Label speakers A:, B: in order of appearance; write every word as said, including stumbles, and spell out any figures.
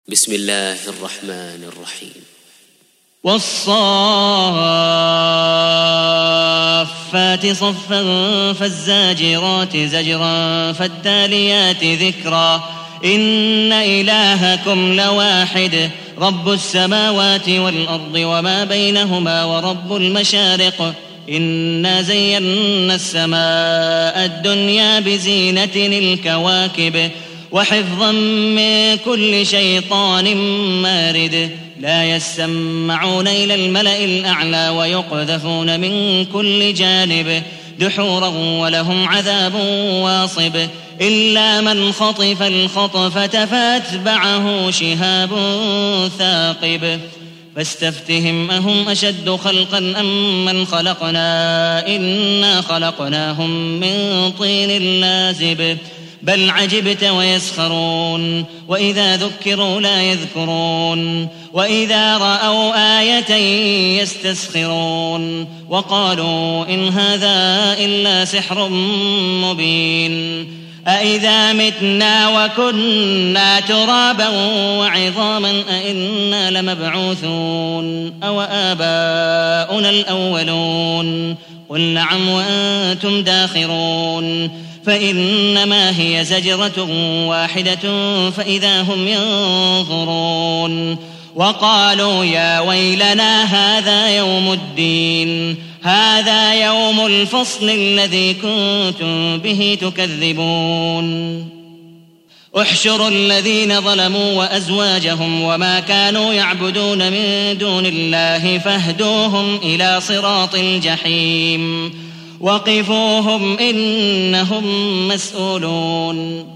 A: بسم الله الرحمن الرحيم.
B: والصافات صفا فالزاجرات زجرا فالتاليات ذكرا إن إلهكم لواحد رب السماوات والأرض وما بينهما ورب المشارق إنا زينا السماء الدنيا بزينة الكواكب وحفظا من كل شيطان مارد لا يسمعون إلى الملأ الأعلى ويقذفون من كل جانب دحورا ولهم عذاب واصب إلا من خطف الخطفة فأتبعه شهاب ثاقب فاستفتهم أهم أشد خلقا أم من خلقنا إنا خلقناهم من طين لازب بل عجبت ويسخرون وإذا ذكروا لا يذكرون وإذا رأوا آية يستسخرون وقالوا إن هذا إلا سحر مبين أإذا متنا وكنا ترابا وعظاما أإنا لمبعوثون أو آباؤنا الأولون قل نعم وأنتم داخرون فإنما هي زجرة واحدة فإذا هم ينظرون وقالوا يا ويلنا هذا يوم الدين هذا يوم الفصل الذي كنتم به تكذبون احشروا الذين ظلموا وأزواجهم وما كانوا يعبدون من دون الله فاهدوهم إلى صراط الجحيم وقفوهم إنهم مسؤولون.